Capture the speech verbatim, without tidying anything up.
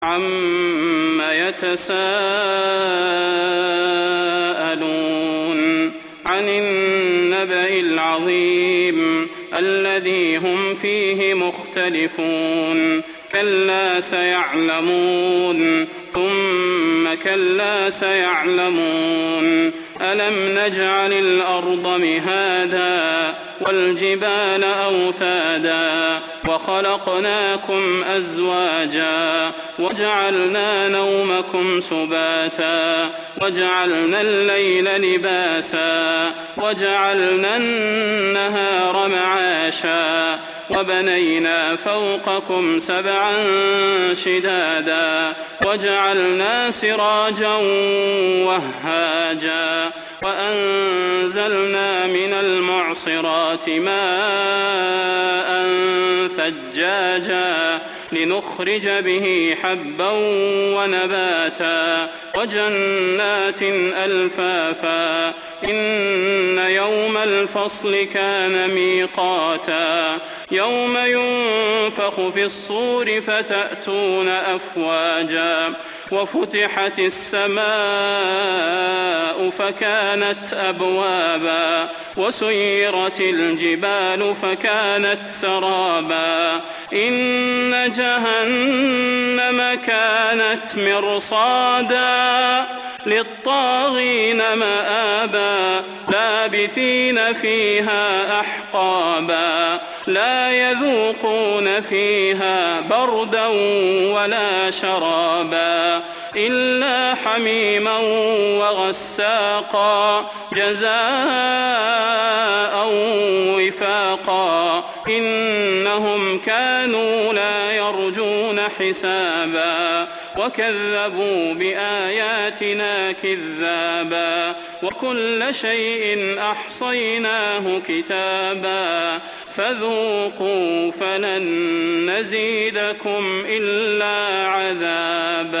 عَمَّ يَتَسَاءَلُونَ عَنِ النَّبَإِ الْعَظِيمِ الَّذِي هُمْ فِيهِ مُخْتَلِفُونَ كَلَّا سَيَعْلَمُونَ ثُمَّ كَلَّا سَيَعْلَمُونَ أَلَمْ نَجْعَلِ الْأَرْضَ مِهَادًا وَالْجِبَالَ أَوْتَادًا وَخَلَقْنَاكُمْ أَزْوَاجًا وَجَعَلْنَا نَوْمَكُمْ سُبَاتًا وَجَعَلْنَا اللَّيْلَ لِبَاسًا وَجَعَلْنَا النَّهَارَ مَعَاشًا وَبَنَيْنَا فَوْقَكُمْ سَبْعًا شِدَادًا وَجَعَلْنَا سِرَاجًا وَهَّاجًا وَأَنزَلْنَا مِنَ الْمُعْصِرَاتِ مَاءً ثَجَّاجًا لِنُخْرِجَ بِهِ حَبًّا وَنَبَاتًا وَجَنَّاتٍ أَلْفَافًا إِنَّ يَوْمَ الْفَصْلِ كَانَ مِيقَاتًا يَوْمَ يُنفَخُ فِي الصُّورِ فَتَأْتُونَ أَفْوَاجًا وَفُتِحَتِ السَّمَاءُ فَكَانَتْ أَبْوَابًا وَسُيِّرَتِ الْجِبَالُ فَكَانَتْ سَرَابًا إِنَّ جَهَنَّمَ كَانَتْ مِرْصَادًا لِلطَّاغِينَ مَآبًا لَابِثِينَ فِيهَا أَحْقَابًا لَا يَذُوقُونَ فِيهَا بَرْدًا وَلَا شَرَابًا إِلَّا حَمِيمًا وَغَسَّاقًا جَزَاءً وِفَاقًا إِنَّهُمْ كَانُوا لَا يَرْجُونَ حِسَابًا وَكَذَّبُوا بِآيَاتِنَا كِذَّابًا وَكُلَّ شَيْءٍ أَحْصَيْنَاهُ كِتَابًا فَذُوقُوا فَلَن نَّزِيدَكُمْ إِلَّا عَذَابًا.